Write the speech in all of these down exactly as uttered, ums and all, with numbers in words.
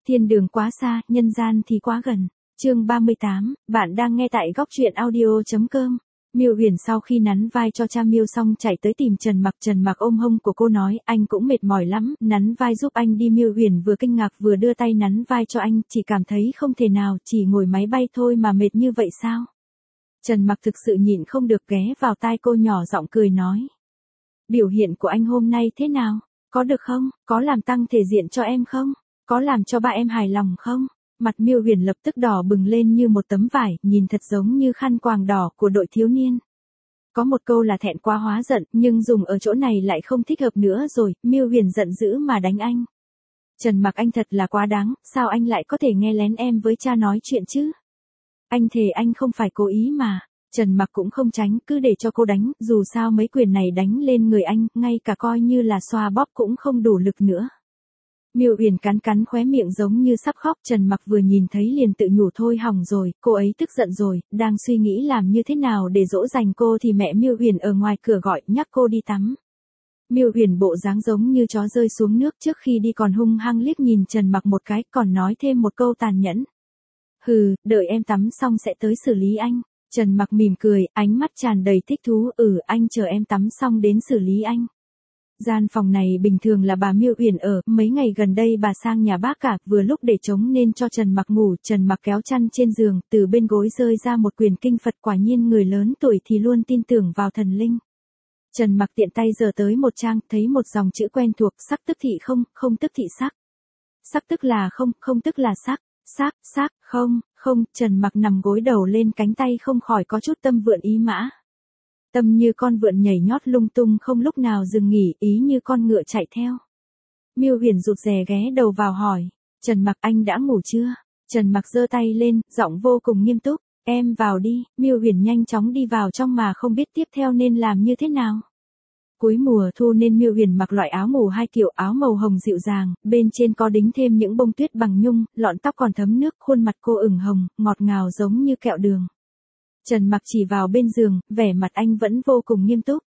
Thiên đường quá xa, nhân gian thì quá gần. Chương ba mươi tám, bạn đang nghe tại góc truyện audio chấm com. Miêu Huyền sau khi nắn vai cho cha Miêu xong chạy tới tìm Trần Mặc, Trần Mặc ôm hông của cô nói, anh cũng mệt mỏi lắm, nắn vai giúp anh đi. Miêu Huyền vừa kinh ngạc vừa đưa tay nắn vai cho anh, chỉ cảm thấy không thể nào, chỉ ngồi máy bay thôi mà mệt như vậy sao? Trần Mặc thực sự nhịn không được ghé vào tai cô nhỏ giọng cười nói. Biểu hiện của anh hôm nay thế nào? Có được không? Có làm tăng thể diện cho em không? Có làm cho ba em hài lòng không? Mặt Miêu Huyền lập tức đỏ bừng lên như một tấm vải, nhìn thật giống như khăn quàng đỏ của đội thiếu niên. Có một câu là thẹn quá hóa giận, nhưng dùng ở chỗ này lại không thích hợp nữa rồi. Miêu Huyền giận dữ mà đánh anh. Trần Mặc, anh thật là quá đáng, sao anh lại có thể nghe lén em với cha nói chuyện chứ? Anh thề anh không phải cố ý mà. Trần Mặc cũng không tránh, cứ để cho cô đánh, dù sao mấy quyền này đánh lên người anh, ngay cả coi như là xoa bóp cũng không đủ lực nữa. Miêu Huyền cắn cắn khóe miệng giống như sắp khóc. Trần Mặc vừa nhìn thấy liền tự nhủ thôi hỏng rồi, cô ấy tức giận rồi, đang suy nghĩ làm như thế nào để dỗ dành cô thì mẹ Miêu Huyền ở ngoài cửa gọi nhắc cô đi tắm. Miêu Huyền bộ dáng giống như chó rơi xuống nước, trước khi đi còn hung hăng liếc nhìn Trần Mặc một cái, còn nói thêm một câu tàn nhẫn. Hừ, đợi em tắm xong sẽ tới xử lý anh. Trần Mặc mỉm cười, ánh mắt tràn đầy thích thú, ừ anh chờ em tắm xong đến xử lý anh. Gian phòng này bình thường là bà Miêu Huyền ở, mấy ngày gần đây bà sang nhà bác cả, vừa lúc để trống nên cho Trần Mặc ngủ. Trần Mặc kéo chăn trên giường, từ bên gối rơi ra một quyển kinh Phật, quả nhiên người lớn tuổi thì luôn tin tưởng vào thần linh. Trần Mặc tiện tay giở tới một trang, thấy một dòng chữ quen thuộc, sắc tức thị không, không tức thị sắc. Sắc tức là không, không tức là sắc, sắc, sắc, không, không. Trần Mặc nằm gối đầu lên cánh tay không khỏi có chút tâm vượn ý mã. Tâm như con vượn nhảy nhót lung tung không lúc nào dừng nghỉ, ý như con ngựa chạy theo. Miêu Huyền rụt rè ghé đầu vào hỏi, Trần Mặc anh đã ngủ chưa? Trần Mặc giơ tay lên, giọng vô cùng nghiêm túc, em vào đi. Miêu Huyền nhanh chóng đi vào trong mà không biết tiếp theo nên làm như thế nào. Cuối mùa thu nên Miêu Huyền mặc loại áo ngủ hai kiểu, áo màu hồng dịu dàng, bên trên có đính thêm những bông tuyết bằng nhung, lọn tóc còn thấm nước, khuôn mặt cô ửng hồng, ngọt ngào giống như kẹo đường. Trần Mặc chỉ vào bên giường, vẻ mặt anh vẫn vô cùng nghiêm túc.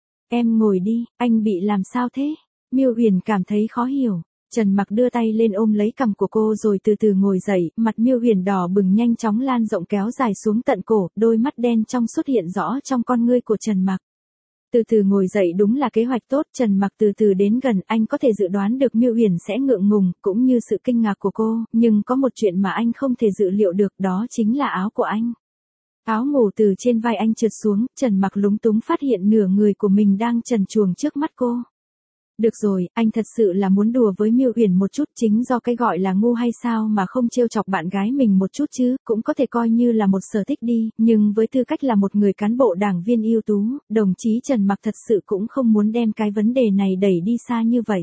Em ngồi đi, anh bị làm sao thế? Miêu Huyền cảm thấy khó hiểu. Trần Mặc đưa tay lên ôm lấy cằm của cô rồi từ từ ngồi dậy, mặt Miêu Huyền đỏ bừng nhanh chóng lan rộng kéo dài xuống tận cổ, đôi mắt đen trong xuất hiện rõ trong con ngươi của Trần Mặc. Từ từ ngồi dậy đúng là kế hoạch tốt. Trần Mặc từ từ đến gần, anh có thể dự đoán được Miêu Huyền sẽ ngượng ngùng, cũng như sự kinh ngạc của cô, nhưng có một chuyện mà anh không thể dự liệu được, đó chính là áo của anh. Áo ngủ từ trên vai anh trượt xuống, Trần Mặc lúng túng phát hiện nửa người của mình đang trần truồng trước mắt cô. Được rồi, anh thật sự là muốn đùa với Miêu Huyền một chút, chính do cái gọi là ngu hay sao mà không trêu chọc bạn gái mình một chút chứ, cũng có thể coi như là một sở thích đi, nhưng với tư cách là một người cán bộ đảng viên ưu tú, đồng chí Trần Mặc thật sự cũng không muốn đem cái vấn đề này đẩy đi xa như vậy.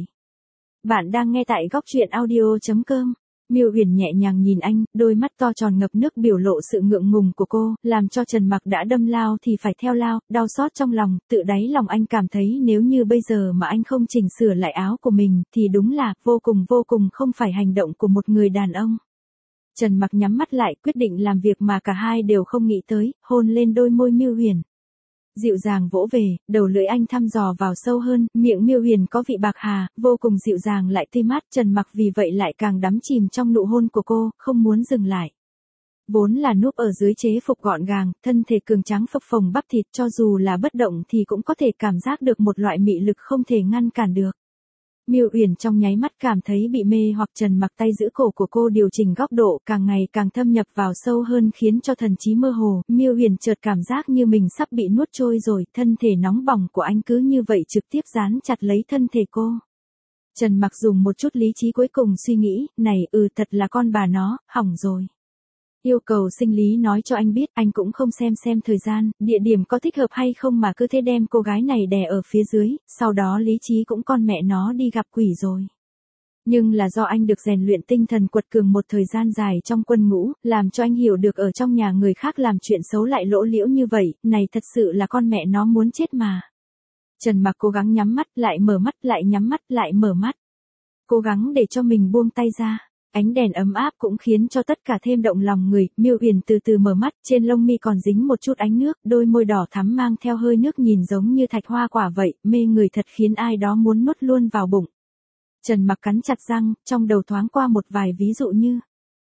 Bạn đang nghe tại góc truyện audio chấm com. Miêu Huyền nhẹ nhàng nhìn anh, đôi mắt to tròn ngập nước biểu lộ sự ngượng ngùng của cô, làm cho Trần Mặc đã đâm lao thì phải theo lao, đau xót trong lòng, tự đáy lòng anh cảm thấy nếu như bây giờ mà anh không chỉnh sửa lại áo của mình, thì đúng là, vô cùng vô cùng không phải hành động của một người đàn ông. Trần Mặc nhắm mắt lại, quyết định làm việc mà cả hai đều không nghĩ tới, hôn lên đôi môi Miêu Huyền. Dịu dàng vỗ về, đầu lưỡi anh thăm dò vào sâu hơn, miệng Miêu Huyền có vị bạc hà, vô cùng dịu dàng lại tươi mát. Trần Mặc vì vậy lại càng đắm chìm trong nụ hôn của cô, không muốn dừng lại. Vốn là núp ở dưới chế phục gọn gàng, thân thể cường tráng phập phồng bắp thịt, cho dù là bất động thì cũng có thể cảm giác được một loại mị lực không thể ngăn cản được. Miêu Huyền trong nháy mắt cảm thấy bị mê hoặc. Trần Mặc tay giữ cổ của cô điều chỉnh góc độ càng ngày càng thâm nhập vào sâu hơn khiến cho thần trí mơ hồ. Miêu Huyền chợt cảm giác như mình sắp bị nuốt trôi rồi, thân thể nóng bỏng của anh cứ như vậy trực tiếp dán chặt lấy thân thể cô. Trần Mặc dùng một chút lý trí cuối cùng suy nghĩ, này ừ thật là con bà nó, hỏng rồi. Yêu cầu sinh lý nói cho anh biết, anh cũng không xem xem thời gian, địa điểm có thích hợp hay không mà cứ thế đem cô gái này đè ở phía dưới, sau đó lý trí cũng con mẹ nó đi gặp quỷ rồi. Nhưng là do anh được rèn luyện tinh thần quật cường một thời gian dài trong quân ngũ, làm cho anh hiểu được ở trong nhà người khác làm chuyện xấu lại lỗ liễu như vậy, này thật sự là con mẹ nó muốn chết mà. Trần Mặc cố gắng nhắm mắt, lại mở mắt, lại nhắm mắt, lại mở mắt. Cố gắng để cho mình buông tay ra. Ánh đèn ấm áp cũng khiến cho tất cả thêm động lòng người. Miêu Huyền từ từ mở mắt, trên lông mi còn dính một chút ánh nước, đôi môi đỏ thắm mang theo hơi nước nhìn giống như thạch hoa quả vậy, mê người thật khiến ai đó muốn nuốt luôn vào bụng. Trần Mặc cắn chặt răng, trong đầu thoáng qua một vài ví dụ như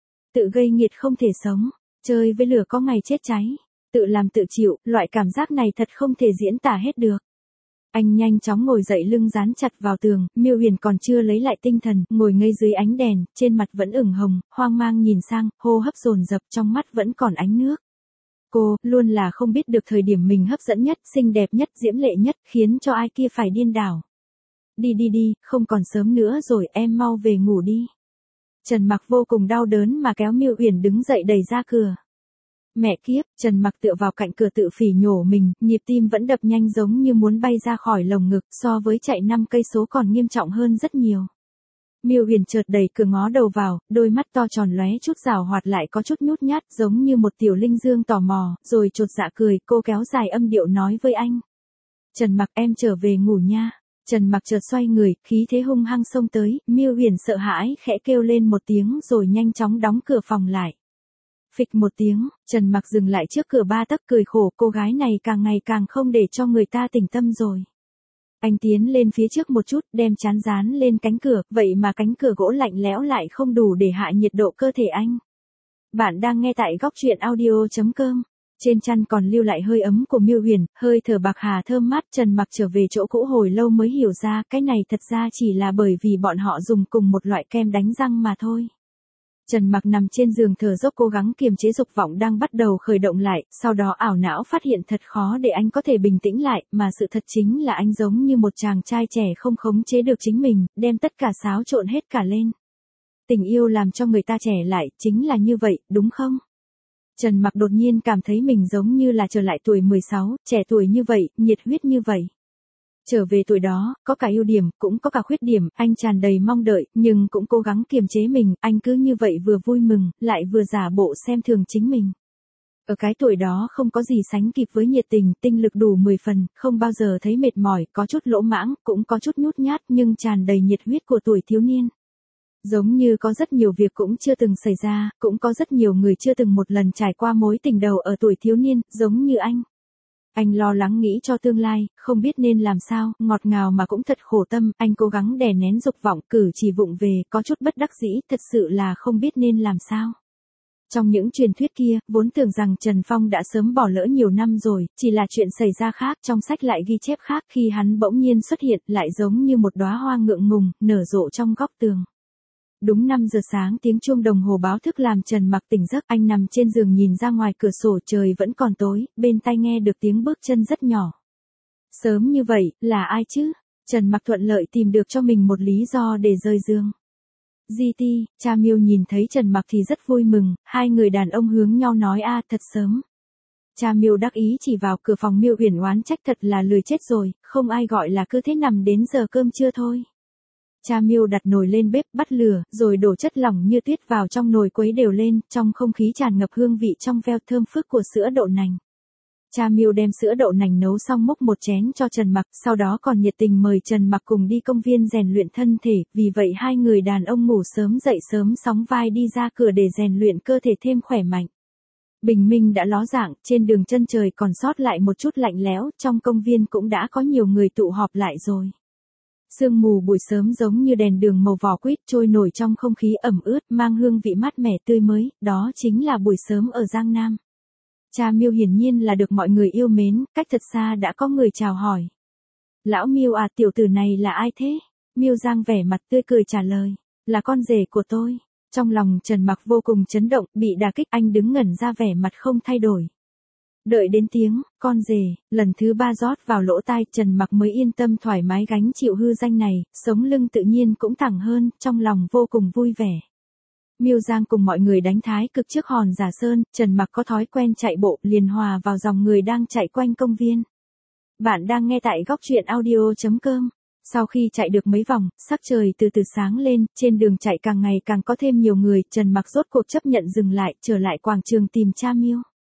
tự gây nghiệt không thể sống, chơi với lửa có ngày chết cháy, tự làm tự chịu, loại cảm giác này thật không thể diễn tả hết được. Anh nhanh chóng ngồi dậy, lưng dán chặt vào tường, Miêu Huyền còn chưa lấy lại tinh thần, ngồi ngây dưới ánh đèn, trên mặt vẫn ửng hồng, hoang mang nhìn sang, hô hấp dồn dập, trong mắt vẫn còn ánh nước. Cô, luôn là không biết được thời điểm mình hấp dẫn nhất, xinh đẹp nhất, diễm lệ nhất, khiến cho ai kia phải điên đảo. Đi đi đi, không còn sớm nữa rồi, em mau về ngủ đi. Trần Mặc vô cùng đau đớn mà kéo Miêu Huyền đứng dậy đẩy ra cửa. Mẹ kiếp, Trần Mặc tựa vào cạnh cửa tự phỉ nhổ mình, nhịp tim vẫn đập nhanh giống như muốn bay ra khỏi lồng ngực, so với chạy năm cây số còn nghiêm trọng hơn rất nhiều. Miêu Huyền chợt đẩy cửa ngó đầu vào, đôi mắt to tròn lóe chút rào hoạt lại có chút nhút nhát giống như một tiểu linh dương tò mò, rồi chột dạ cười, cô kéo dài âm điệu nói với anh. Trần Mặc, em trở về ngủ nha. Trần Mặc chợt xoay người, khí thế hung hăng xông tới, Miêu Huyền sợ hãi khẽ kêu lên một tiếng rồi nhanh chóng đóng cửa phòng lại. Phịch một tiếng, Trần Mặc dừng lại trước cửa ba tấc cười khổ, cô gái này càng ngày càng không để cho người ta tỉnh tâm rồi. Anh tiến lên phía trước một chút, đem trán dán lên cánh cửa, vậy mà cánh cửa gỗ lạnh lẽo lại không đủ để hạ nhiệt độ cơ thể anh. Bạn đang nghe tại góc truyện audio chấm com. Trên chăn còn lưu lại hơi ấm của Miêu Huyền, hơi thở bạc hà thơm mát. Trần Mặc trở về chỗ cũ hồi lâu mới hiểu ra, cái này thật ra chỉ là bởi vì bọn họ dùng cùng một loại kem đánh răng mà thôi. Trần Mặc nằm trên giường thở dốc cố gắng kiềm chế dục vọng đang bắt đầu khởi động lại, sau đó ảo não phát hiện thật khó để anh có thể bình tĩnh lại, mà sự thật chính là anh giống như một chàng trai trẻ không khống chế được chính mình, đem tất cả xáo trộn hết cả lên. Tình yêu làm cho người ta trẻ lại, chính là như vậy, đúng không? Trần Mặc đột nhiên cảm thấy mình giống như là trở lại tuổi mười sáu, trẻ tuổi như vậy, nhiệt huyết như vậy. Trở về tuổi đó, có cả ưu điểm, cũng có cả khuyết điểm, anh tràn đầy mong đợi, nhưng cũng cố gắng kiềm chế mình, anh cứ như vậy vừa vui mừng, lại vừa giả bộ xem thường chính mình. Ở cái tuổi đó không có gì sánh kịp với nhiệt tình, tinh lực đủ mười phần, không bao giờ thấy mệt mỏi, có chút lỗ mãng, cũng có chút nhút nhát nhưng tràn đầy nhiệt huyết của tuổi thiếu niên. Giống như có rất nhiều việc cũng chưa từng xảy ra, cũng có rất nhiều người chưa từng một lần trải qua mối tình đầu ở tuổi thiếu niên, giống như anh. Anh lo lắng nghĩ cho tương lai, không biết nên làm sao, ngọt ngào mà cũng thật khổ tâm, anh cố gắng đè nén dục vọng, cử chỉ vụng về, có chút bất đắc dĩ, thật sự là không biết nên làm sao. Trong những truyền thuyết kia, vốn tưởng rằng Trần Phong đã sớm bỏ lỡ nhiều năm rồi, chỉ là chuyện xảy ra khác, trong sách lại ghi chép khác, khi hắn bỗng nhiên xuất hiện, lại giống như một đóa hoa ngượng ngùng, nở rộ trong góc tường. Đúng năm giờ sáng tiếng chuông đồng hồ báo thức làm Trần Mặc tỉnh giấc, anh nằm trên giường nhìn ra ngoài cửa sổ, trời vẫn còn tối, bên tai nghe được tiếng bước chân rất nhỏ. Sớm như vậy, là ai chứ? Trần Mặc thuận lợi tìm được cho mình một lý do để rời giường. giê tê, cha Miêu nhìn thấy Trần Mặc thì rất vui mừng, hai người đàn ông hướng nhau nói a thật sớm. Cha Miêu đắc ý chỉ vào cửa phòng, Miêu Huyền oán trách thật là lười chết rồi, không ai gọi là cứ thế nằm đến giờ cơm trưa thôi. Cha Miêu đặt nồi lên bếp, bắt lửa, rồi đổ chất lỏng như tuyết vào trong nồi quấy đều lên, trong không khí tràn ngập hương vị trong veo thơm phức của sữa đậu nành. Cha Miêu đem sữa đậu nành nấu xong múc một chén cho Trần Mặc, sau đó còn nhiệt tình mời Trần Mặc cùng đi công viên rèn luyện thân thể, vì vậy hai người đàn ông ngủ sớm dậy sớm sóng vai đi ra cửa để rèn luyện cơ thể thêm khỏe mạnh. Bình minh đã ló dạng, trên đường chân trời còn sót lại một chút lạnh lẽo, trong công viên cũng đã có nhiều người tụ họp lại rồi. Sương mù buổi sớm giống như đèn đường màu vỏ quýt trôi nổi trong không khí ẩm ướt, mang hương vị mát mẻ tươi mới, đó chính là buổi sớm ở Giang Nam. Cha Miêu hiển nhiên là được mọi người yêu mến, cách thật xa đã có người chào hỏi. Lão Miêu à, tiểu tử này là ai thế? Miêu Giang vẻ mặt tươi cười trả lời, là con rể của tôi. Trong lòng Trần Mặc vô cùng chấn động, bị đả kích, anh đứng ngẩn ra vẻ mặt không thay đổi. Đợi đến tiếng, con rể, lần thứ ba rót vào lỗ tai, Trần Mặc mới yên tâm thoải mái gánh chịu hư danh này, sống lưng tự nhiên cũng thẳng hơn, trong lòng vô cùng vui vẻ. Miêu Giang cùng mọi người đánh thái cực trước hòn Giả Sơn, Trần Mặc có thói quen chạy bộ, liền hòa vào dòng người đang chạy quanh công viên. Bạn đang nghe tại góc truyện audio chấm com. Sau khi chạy được mấy vòng, sắc trời từ từ sáng lên, trên đường chạy càng ngày càng có thêm nhiều người, Trần Mặc rốt cuộc chấp nhận dừng lại, trở lại quảng trường tìm cha Miêu.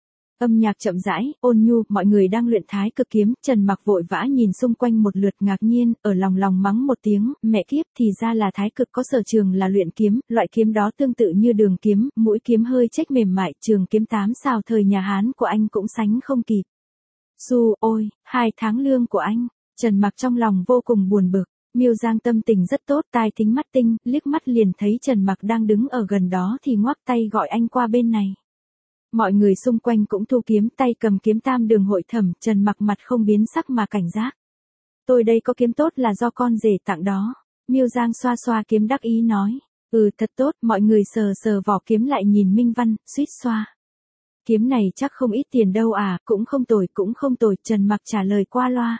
Âm nhạc chậm rãi, ôn nhu, mọi người đang luyện thái cực kiếm, Trần Mặc vội vã nhìn xung quanh một lượt ngạc nhiên, ở lòng lòng mắng một tiếng, mẹ kiếp, thì ra là thái cực có sở trường là luyện kiếm, loại kiếm đó tương tự như đường kiếm, mũi kiếm hơi chếch mềm mại, trường kiếm tám sao thời nhà Hán của anh cũng sánh không kịp. Su, ôi, hai tháng lương của anh, Trần Mặc trong lòng vô cùng buồn bực. Miêu Giang tâm tình rất tốt, tai thính mắt tinh, liếc mắt liền thấy Trần Mặc đang đứng ở gần đó thì ngoắc tay gọi anh qua bên này. Mọi người xung quanh cũng thu kiếm, tay cầm kiếm tam đường hội thẩm, Trần Mặc mặt không biến sắc mà cảnh giác. Tôi đây có kiếm tốt là do con rể tặng đó. Miêu Giang xoa xoa kiếm đắc ý nói. Ừ thật tốt, mọi người sờ sờ vỏ kiếm lại nhìn Minh Văn, suýt xoa. Kiếm này chắc không ít tiền đâu à, cũng không tồi, cũng không tồi, Trần Mặc trả lời qua loa.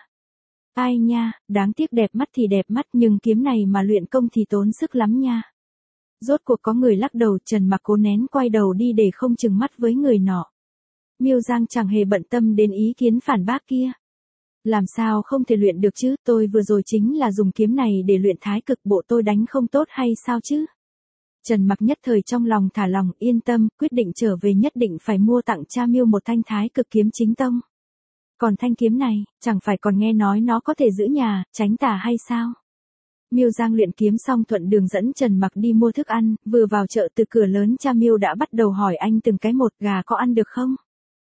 Ai nha, đáng tiếc đẹp mắt thì đẹp mắt nhưng kiếm này mà luyện công thì tốn sức lắm nha. Rốt cuộc có người lắc đầu, Trần Mặc cố nén quay đầu đi để không chừng mắt với người nọ. Miêu Giang chẳng hề bận tâm đến ý kiến phản bác kia. Làm sao không thể luyện được chứ, tôi vừa rồi chính là dùng kiếm này để luyện thái cực, bộ tôi đánh không tốt hay sao chứ? Trần Mặc nhất thời trong lòng thả lòng, yên tâm, quyết định trở về nhất định phải mua tặng cha Miêu một thanh thái cực kiếm chính tông. Còn thanh kiếm này, chẳng phải còn nghe nói nó có thể giữ nhà, tránh tà hay sao? Miêu Giang luyện kiếm xong thuận đường dẫn Trần Mặc đi mua thức ăn, vừa vào chợ từ cửa lớn cha Miêu đã bắt đầu hỏi anh từng cái một, gà có ăn được không?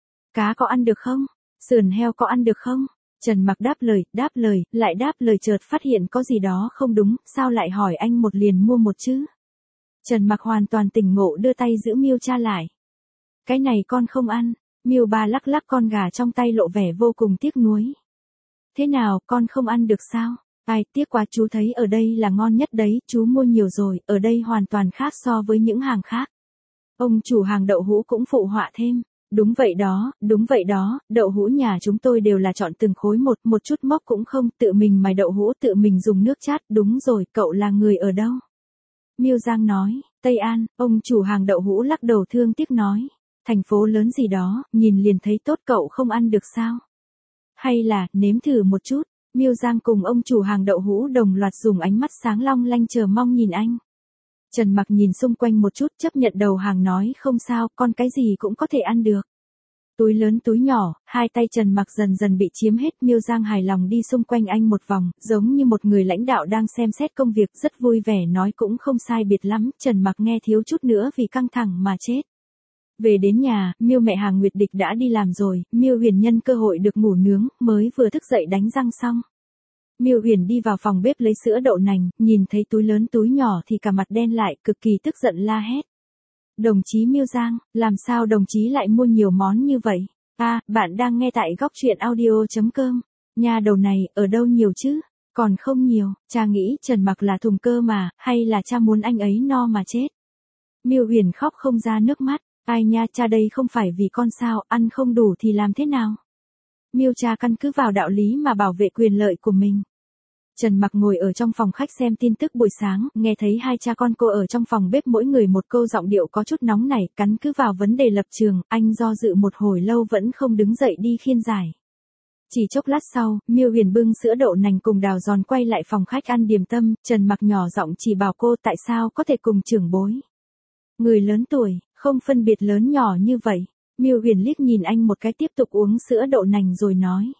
Cá có ăn được không? Sườn heo có ăn được không? Trần Mặc đáp lời, đáp lời, lại đáp lời, chợt phát hiện có gì đó không đúng, sao lại hỏi anh một liền mua một chứ? Trần Mặc hoàn toàn tỉnh ngộ đưa tay giữ Miêu cha lại. Cái này con không ăn. Miêu ba lắc lắc con gà trong tay lộ vẻ vô cùng tiếc nuối. Thế nào, con không ăn được sao? Ai, tiếc quá, chú thấy ở đây là ngon nhất đấy, chú mua nhiều rồi, ở đây hoàn toàn khác so với những hàng khác. Ông chủ hàng đậu hũ cũng phụ họa thêm. Đúng vậy đó, đúng vậy đó, đậu hũ nhà chúng tôi đều là chọn từng khối một, một chút mốc cũng không, tự mình mài đậu hũ, tự mình dùng nước chát, đúng rồi, cậu là người ở đâu? Miêu Giang nói, Tây An, ông chủ hàng đậu hũ lắc đầu thương tiếc nói. Thành phố lớn gì đó, nhìn liền thấy tốt, cậu không ăn được sao? Hay là, nếm thử một chút. Miêu Giang cùng ông chủ hàng đậu hũ đồng loạt dùng ánh mắt sáng long lanh chờ mong nhìn anh. Trần Mặc nhìn xung quanh một chút, chấp nhận đầu hàng nói không sao, con cái gì cũng có thể ăn được. Túi lớn túi nhỏ, hai tay Trần Mặc dần dần bị chiếm hết. Miêu Giang hài lòng đi xung quanh anh một vòng, giống như một người lãnh đạo đang xem xét công việc, rất vui vẻ nói cũng không sai biệt lắm. Trần Mặc nghe thiếu chút nữa vì căng thẳng mà chết. Về đến nhà, Miêu mẹ hàng Nguyệt Địch đã đi làm rồi, Miêu Huyền nhân cơ hội được ngủ nướng, mới vừa thức dậy đánh răng xong. Miêu Huyền đi vào phòng bếp lấy sữa đậu nành, nhìn thấy túi lớn túi nhỏ thì cả mặt đen lại, cực kỳ tức giận la hét. Đồng chí Miêu Giang, làm sao đồng chí lại mua nhiều món như vậy? À, bạn đang nghe tại góc truyện audio chấm com. Nhà đầu này, ở đâu nhiều chứ? Còn không nhiều, cha nghĩ Trần Mặc là thùng cơ mà, hay là cha muốn anh ấy no mà chết? Miêu Huyền khóc không ra nước mắt. Ai nha, cha đây không phải vì con sao, ăn không đủ thì làm thế nào? Miêu cha căn cứ vào đạo lý mà bảo vệ quyền lợi của mình. Trần Mặc ngồi ở trong phòng khách xem tin tức buổi sáng, nghe thấy hai cha con cô ở trong phòng bếp mỗi người một câu, giọng điệu có chút nóng nảy, căn cứ vào vấn đề lập trường, anh do dự một hồi lâu vẫn không đứng dậy đi khiên giải. Chỉ chốc lát sau, Miêu Huyền bưng sữa đậu nành cùng đào giòn quay lại phòng khách ăn điểm tâm, Trần Mặc nhỏ giọng chỉ bảo cô tại sao có thể cùng trưởng bối. Người lớn tuổi, không phân biệt lớn nhỏ như vậy. Miêu Huyền liếc nhìn anh một cái, tiếp tục uống sữa đậu nành rồi nói.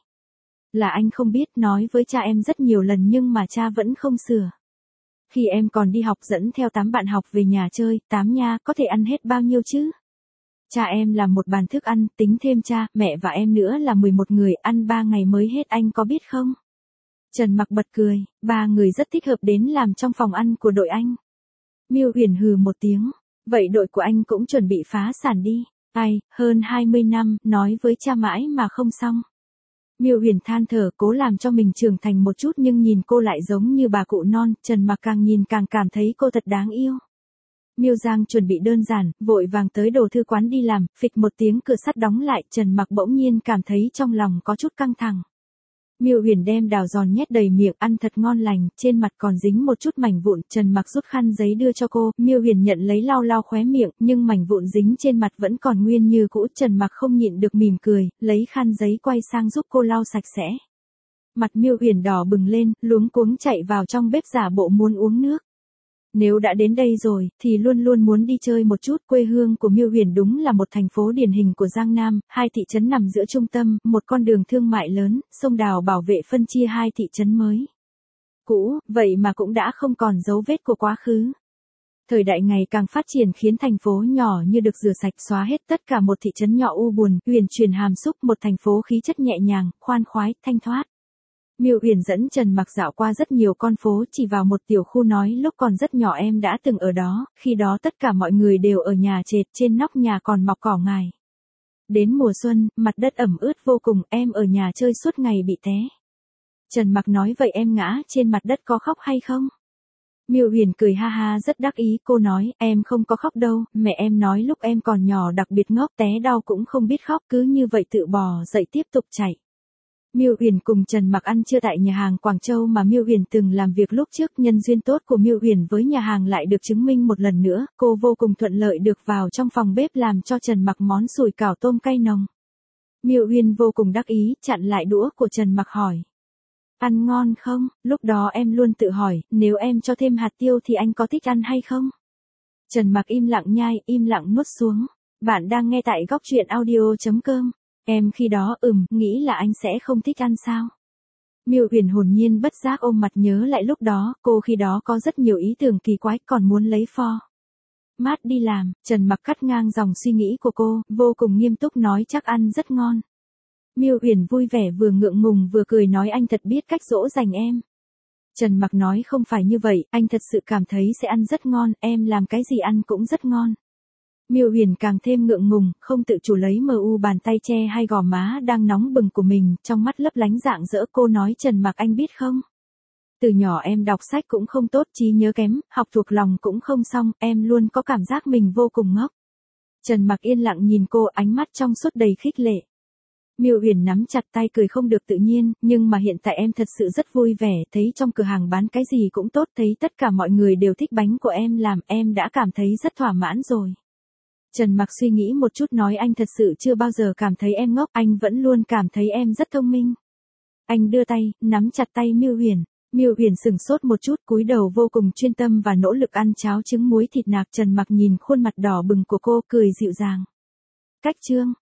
Là anh không biết, nói với cha em rất nhiều lần nhưng mà cha vẫn không sửa. Khi em còn đi học dẫn theo tám bạn học về nhà chơi, tám nha, có thể ăn hết bao nhiêu chứ? Cha em làm một bàn thức ăn, tính thêm cha, mẹ và em nữa là mười một người, ăn ba ngày mới hết, anh có biết không? Trần Mặc bật cười, ba người rất thích hợp đến làm trong phòng ăn của đội anh. Miêu Huyền hừ một tiếng. Vậy đội của anh cũng chuẩn bị phá sản đi. Ai, hơn hai mươi năm, nói với cha mãi mà không xong. Miêu Huyền than thở, cố làm cho mình trưởng thành một chút nhưng nhìn cô lại giống như bà cụ non, Trần Mặc càng nhìn càng cảm thấy cô thật đáng yêu. Miêu Giang chuẩn bị đơn giản, vội vàng tới đồ thư quán đi làm, phịch một tiếng cửa sắt đóng lại, Trần Mặc bỗng nhiên cảm thấy trong lòng có chút căng thẳng. Miêu Huyền đem đào giòn nhét đầy miệng, ăn thật ngon lành, trên mặt còn dính một chút mảnh vụn, Trần Mặc rút khăn giấy đưa cho cô, Miêu Huyền nhận lấy lau lau khóe miệng, nhưng mảnh vụn dính trên mặt vẫn còn nguyên như cũ, Trần Mặc không nhịn được mỉm cười, lấy khăn giấy quay sang giúp cô lau sạch sẽ. Mặt Miêu Huyền đỏ bừng lên, luống cuống chạy vào trong bếp giả bộ muốn uống nước. Nếu đã đến đây rồi, thì luôn luôn muốn đi chơi một chút. Quê hương của Miêu Huyền đúng là một thành phố điển hình của Giang Nam, hai thị trấn nằm giữa trung tâm, một con đường thương mại lớn, sông Đào bảo vệ phân chia hai thị trấn mới cũ, vậy mà cũng đã không còn dấu vết của quá khứ. Thời đại ngày càng phát triển khiến thành phố nhỏ như được rửa sạch, xóa hết tất cả, một thị trấn nhỏ u buồn, huyền truyền hàm xúc, một thành phố khí chất nhẹ nhàng, khoan khoái, thanh thoát. Miêu Uyển dẫn Trần Mặc dạo qua rất nhiều con phố, chỉ vào một tiểu khu nói lúc còn rất nhỏ em đã từng ở đó, khi đó tất cả mọi người đều ở nhà trệt, trên nóc nhà còn mọc cỏ ngài. Đến mùa xuân, mặt đất ẩm ướt vô cùng, em ở nhà chơi suốt ngày bị té. Trần Mặc nói vậy em ngã trên mặt đất có khóc hay không? Miêu Uyển cười ha ha rất đắc ý, cô nói, em không có khóc đâu, mẹ em nói lúc em còn nhỏ đặc biệt ngốc, té đau cũng không biết khóc, cứ như vậy tự bò dậy tiếp tục chạy. Miêu Uyển cùng Trần Mặc ăn trưa tại nhà hàng Quảng Châu mà Miêu Uyển từng làm việc lúc trước, nhân duyên tốt của Miêu Uyển với nhà hàng lại được chứng minh một lần nữa, cô vô cùng thuận lợi được vào trong phòng bếp làm cho Trần Mặc món sủi cảo tôm cay nồng. Miêu Uyển vô cùng đắc ý, chặn lại đũa của Trần Mặc hỏi. Ăn ngon không? Lúc đó em luôn tự hỏi, nếu em cho thêm hạt tiêu thì anh có thích ăn hay không? Trần Mặc im lặng nhai, im lặng nuốt xuống. Bạn đang nghe tại góc truyện audio chấm com. Em khi đó ừm, nghĩ là anh sẽ không thích ăn sao? Miêu Uyển hồn nhiên bất giác ôm mặt nhớ lại lúc đó, cô khi đó có rất nhiều ý tưởng kỳ quái, còn muốn lấy pho mát đi làm. Trần Mặc cắt ngang dòng suy nghĩ của cô, vô cùng nghiêm túc nói chắc ăn rất ngon. Miêu Uyển vui vẻ vừa ngượng ngùng vừa cười nói anh thật biết cách dỗ dành em. Trần Mặc nói không phải như vậy, anh thật sự cảm thấy sẽ ăn rất ngon, em làm cái gì ăn cũng rất ngon. Miêu Uyển càng thêm ngượng ngùng, không tự chủ lấy mờ u bàn tay che hai gò má đang nóng bừng của mình, trong mắt lấp lánh rạng rỡ. Cô nói Trần Mặc anh biết không? Từ nhỏ em đọc sách cũng không tốt, trí nhớ kém, học thuộc lòng cũng không xong, em luôn có cảm giác mình vô cùng ngốc. Trần Mặc yên lặng nhìn cô, ánh mắt trong suốt đầy khích lệ. Miêu Uyển nắm chặt tay cười không được tự nhiên, nhưng mà hiện tại em thật sự rất vui vẻ, thấy trong cửa hàng bán cái gì cũng tốt, thấy tất cả mọi người đều thích bánh của em làm, em đã cảm thấy rất thỏa mãn rồi. Trần Mặc suy nghĩ một chút nói anh thật sự chưa bao giờ cảm thấy em ngốc, anh vẫn luôn cảm thấy em rất thông minh. Anh đưa tay, nắm chặt tay Miêu Uyển. Miêu Uyển sừng sốt một chút, cúi đầu vô cùng chuyên tâm và nỗ lực ăn cháo trứng muối thịt nạc. Trần Mặc nhìn khuôn mặt đỏ bừng của cô, cười dịu dàng. Cách chương